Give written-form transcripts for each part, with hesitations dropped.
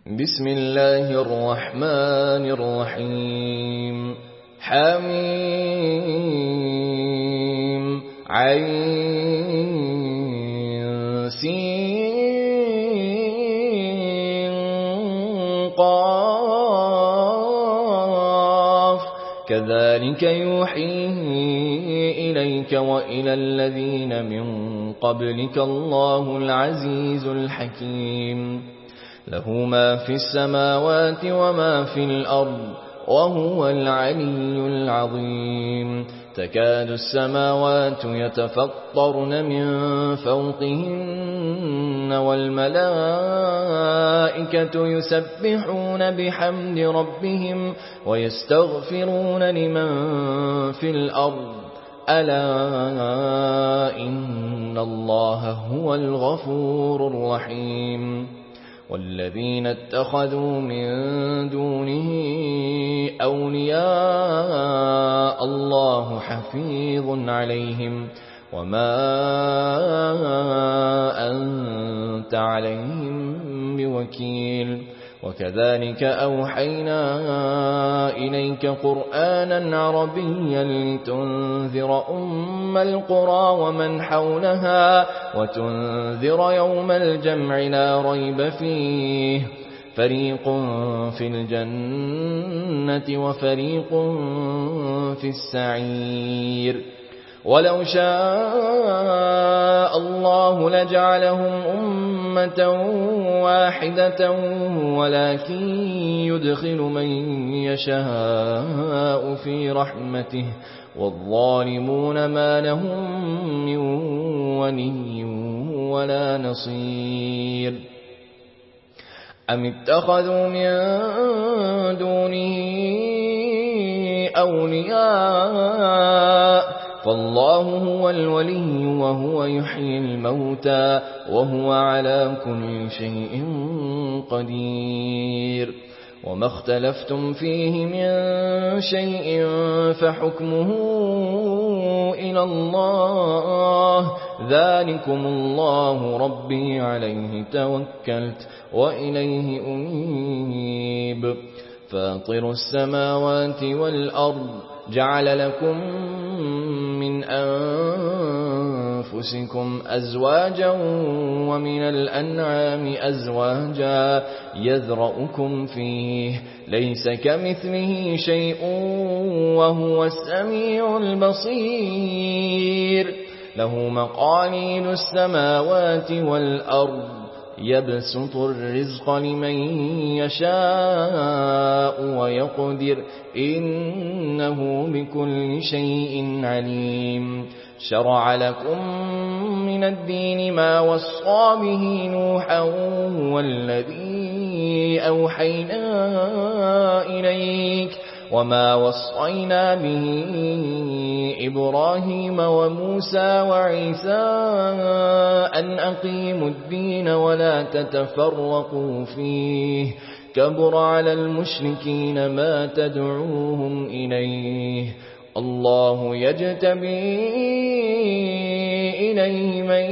بسم الله الرحمن الرحيم حميم عين سين قاف كذلك يوحيه إليك وإلى الذين من قبلك الله العزيز الحكيم له ما في السماوات وما في الأرض وهو العلي العظيم تكاد السماوات يتفطرن من فوقهن والملائكة يسبحون بحمد ربهم ويستغفرون لمن في الأرض ألا إن الله هو الغفور الرحيم والذين اتخذوا من دونه أولياء الله حفيظ عليهم وما أنت عليهم بوكيل وكذلك أوحينا إليك قرآنا عربيا لتنذر أم القرى ومن حولها وتنذر يوم الجمع لا ريب فيه فريق في الجنة وفريق في السعير ولو شاء الله لجعلهم أمة واحدة ولكن يدخل من يشاء في رحمته والظالمون ما لهم من ولي ولا نصير أم اتخذوا من دونه أولياء فالله هو الولي وهو يحيي الموتى وهو على كل شيء قدير وما اختلفتم فيه من شيء فحكمه إلى الله ذلكم الله ربي عليه توكلت وإليه أنيب فاطر السماوات والأرض جعل لكم من أنفسكم أزواجا ومن الأنعام أزواجا يذرأكم فيه ليس كمثله شيء وهو السميع البصير له مقاليد السماوات والأرض يبسط الرزق لمن يشاء ويقدر إنه بكل شيء عليم شرع لكم من الدين ما وصى به نوحا والذي أوحينا إليك وما وصينا به إبراهيم وموسى وعيسى أن أقيموا الدين ولا تتفرقوا فيه كبر على المشركين ما تدعوهم إليه الله يجتبي إليه من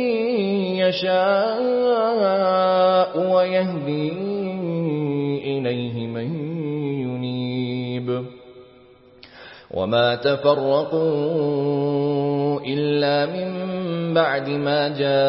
يشاء ويهدي إليه من ينيب وما تفرقوا إلا من بعد ما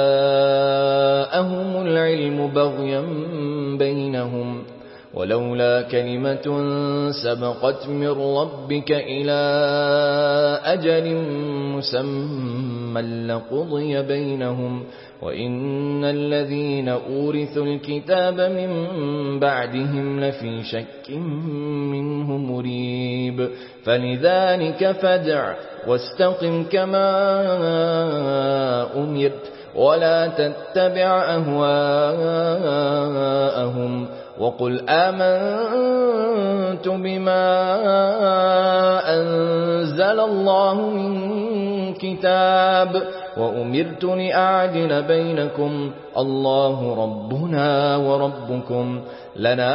جاءهم العلم بغيا بينهم ولولا كلمة سبقت من ربك إلى أجل مسمى لقضي بينهم وإن الذين أورثوا الكتاب من بعدهم لفي شك منه مريب فلذلك فادع واستقم كما أمرت ولا تتبع أهواءهم وقل آمنت بما أنزل الله من كتاب وأمرت لأعدل بينكم الله ربنا وربكم لنا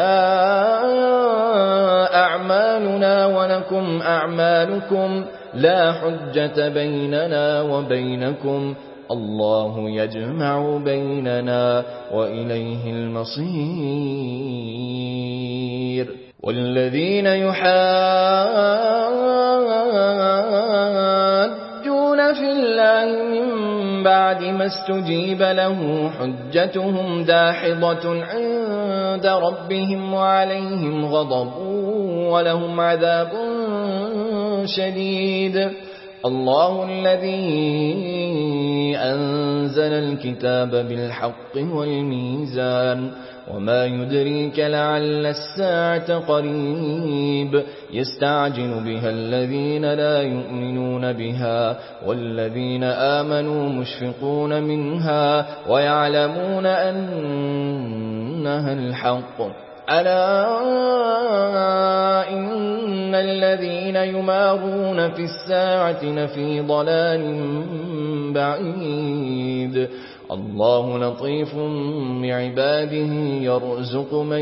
أعمالنا ولكم أعمالكم لا حجة بيننا وبينكم الله يجمع بيننا وإليه المصير. والذين يحاجون في الله من بعد ما استجيب له حجتهم داحضة عند ربهم وعليهم غضب ولهم عذاب شديد. الله الذي أنزل الكتاب بالحق والميزان وما يدريك لعل الساعة قريب يستعجل بها الذين لا يؤمنون بها والذين آمنوا مشفقون منها ويعلمون أنها الحق. ألا إن الذين يمارون في الساعة لفي ضلال بعيد. الله لطيف بعباده يرزق من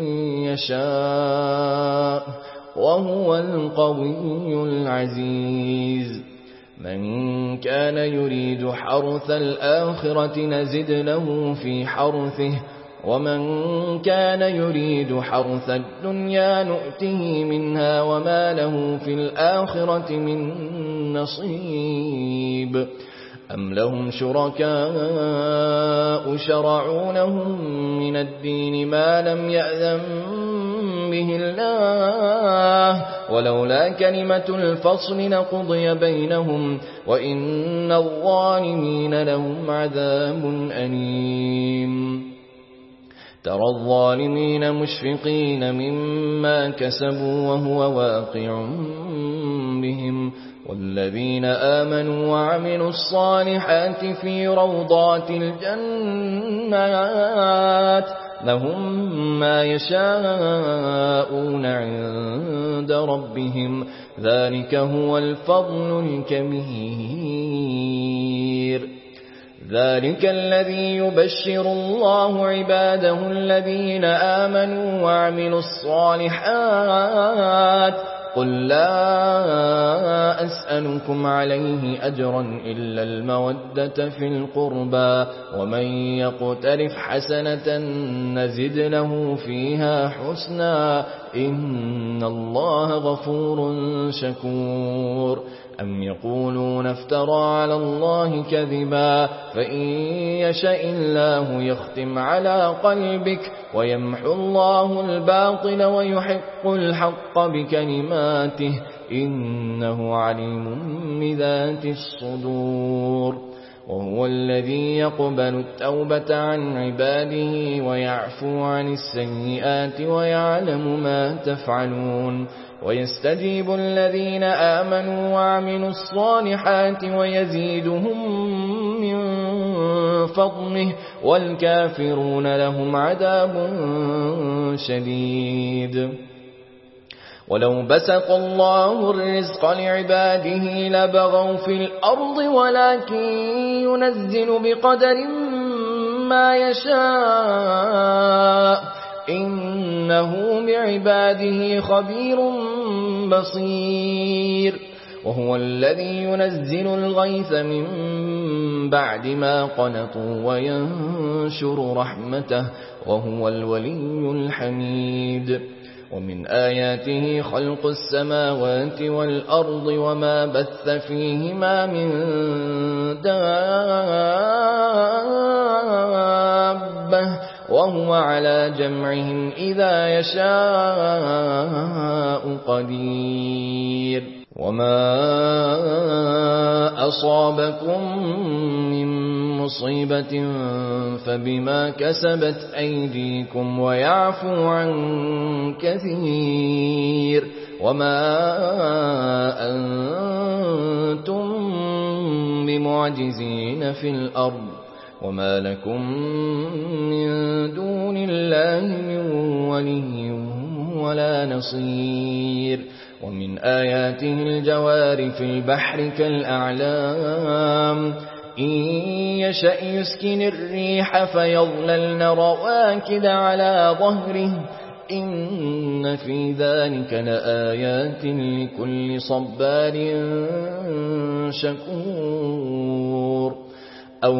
يشاء وهو القوي العزيز. من كان يريد حرث الآخرة نزد له في حرثه ومن كان يريد حرث الدنيا نؤته منها وما له في الآخرة من نصيب. أم لهم شركاء شرعوا لهم من الدين ما لم يأذن به الله ولولا كلمة الفصل لقضي بينهم وإن الظالمين لهم عذاب أليم. ترى الظالمين مشفقين مما كسبوا وهو واقع بهم والذين آمنوا وعملوا الصالحات في روضات الجنات لهم ما يشاءون عند ربهم ذلك هو الفضل الكبير. ذلك الذي يبشر الله عباده الذين آمنوا وعملوا الصالحات قل لا أسألكم عليه أجرا إلا المودة في القربى ومن يقترف حسنة نزد له فيها حسنا إن الله غفور شكور. أم يقولون افترى على الله كذبا فإن يشاء الله يختم على قلبك ويمحو الله الباطل ويحق الحق بكلماته إنه عليم بذات الصدور. وهو الذي يقبل التوبة عن عباده ويعفو عن السيئات ويعلم ما تفعلون ويستجيب الذين آمنوا وعملوا الصالحات ويزيدهم من فضله والكافرون لهم عذاب شديد. ولو بسط الله الرزق لعباده لبغوا في الأرض ولكن ينزل بقدر ما يشاء إنه بعباده خبير بصير. وهو الذي ينزل الغيث من بعد ما قنطوا وينشر رحمته وهو الولي الحميد. ومن آياته خلق السماوات والأرض وما بث فيهما من دابة وهو على جمعهم إذا يشاء قدير. وما أصابكم من مصيبة فبما كسبت أيديكم ويعفو عن كثير. وما أنتم بمعجزين في الأرض وما لكم من دون الله من ولي ولا نصير. ومن آياته الجوار في البحر كالأعلام إن يشأ يسكن الريح فيظللن رواكد على ظهره إن في ذلك لآيات لكل صبار شكور. أو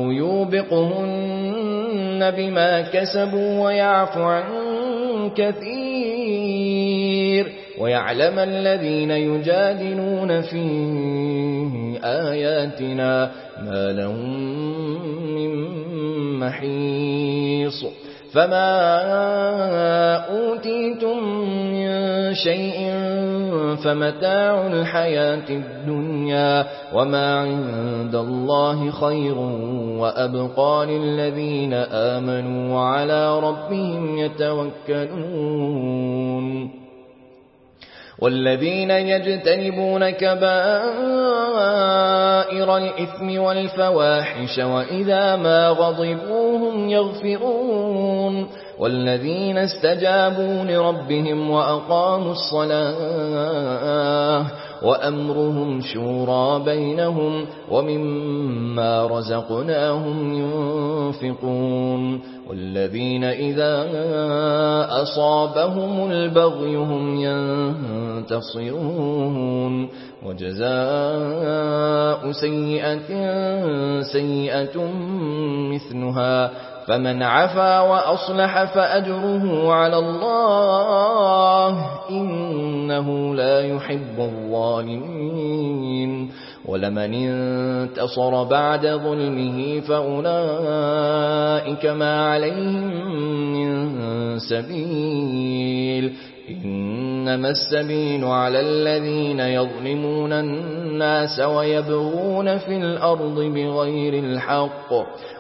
يوبقهن بما كسبوا ويعفو عن كثير ويعلم الذين يجادلون في آياتنا ما لهم من محيص فما أوتيتم من شيء فمتاع الحياة الدنيا وما عند الله خير وأبقى للذين آمنوا وعلى ربهم يتوكلون والذين يجتنبون كبائر الإثم والفواحش وإذا ما غضبوا هم يغفرون والذين استجابوا لربهم وأقاموا الصلاة وأمرهم شورى بينهم ومما رزقناهم ينفقون والذين إذا أصابهم البغي هم ينتصرون وجزاء سيئة سيئة مثلها فمن عفا وأصلح فأجره على الله إنه لا يحب الظالمين ولمن انتصر بعد ظلمه فأولئك ما عليهم من سبيل إنما السبيل على الذين يظلمون الناس ويبغون في الأرض بغير الحق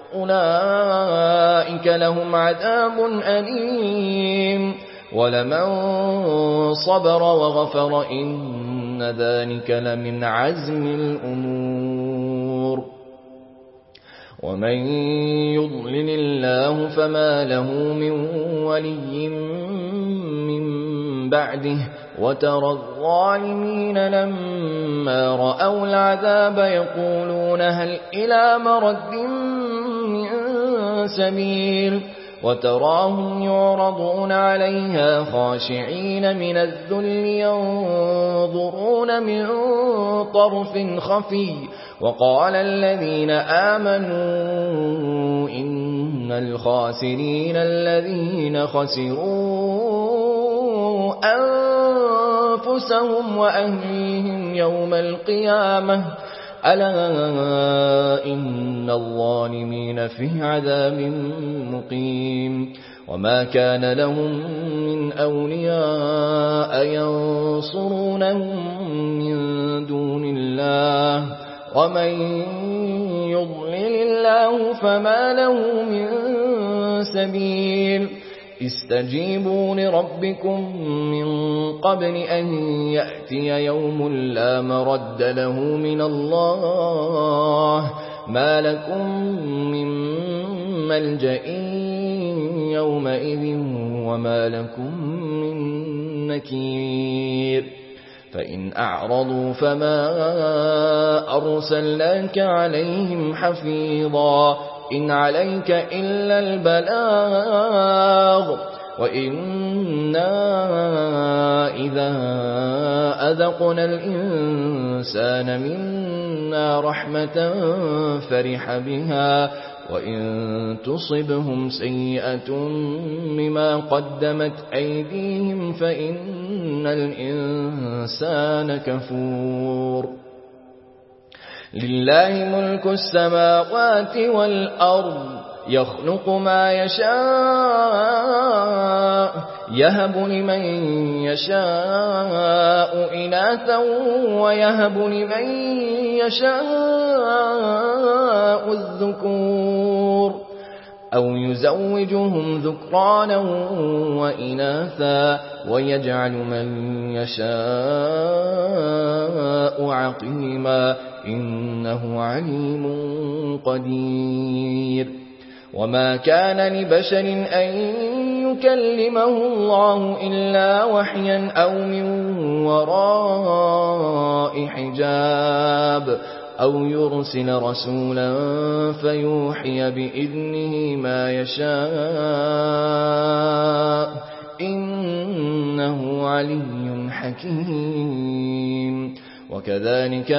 أولئك لهم عذاب أليم ولمن صبر وغفر إن ذلك لمن عزم الأمور ومن يضلل الله فما له من ولي من بعده وترى الظالمين لما رأوا العذاب يقولون هل إلى مرد من سبيل وتراهم يعرضون عليها خاشعين من الذل ينظرون من طرف خفي وقال الذين آمنوا إن الخاسرين الذين خسروا أنفسهم وأهليهم يوم القيامة ألا إن الظالمين في عذاب مقيم وما كان لهم من أولياء ينصرونهم من دون الله ومن يضلل الله فما له من سبيل استجيبوا لربكم من قبل أن يأتي يوم لا مرد له من الله ما لكم من ملجأ يومئذ وما لكم من نكير فإن أعرضوا فما أرسلناك عليهم حفيظا إن عليك إلا البلاغ وإنا إذا أذقنا الإنسان منا رحمة فرح بها وإن تصبهم سيئة بما قدمت أيديهم فإن الإنسان كفور لله ملك السماوات والأرض يخلق ما يشاء يهب لمن يشاء إناثا ويهب لمن يشاء الذكور أو يزوجهم ذكرانا وإناثا ويجعل من يشاء عقيما إنه عليم قدير وما كان لبشر أن يكلمه الله إلا وحيا أو من وراء حجاب أو يرسل رسولا فيوحي بإذنه ما يشاء إنه علي حكيم وكذلك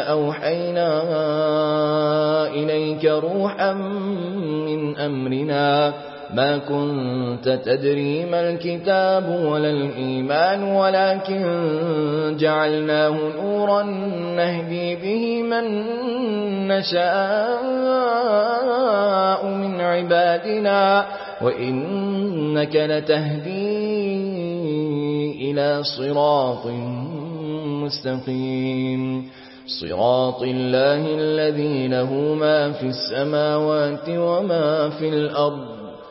أوحينا إليك روحا من أمرنا ما كنت تدري ما الكتاب ولا الإيمان ولكن جعلناه نورا نهدي به من نشاء من عبادنا وإنك لتهدي إلى صراط مستقيم صراط الله الذي له ما في السماوات وما في الأرض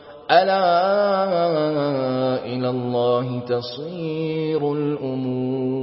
ألا إلى الله تصير الأمور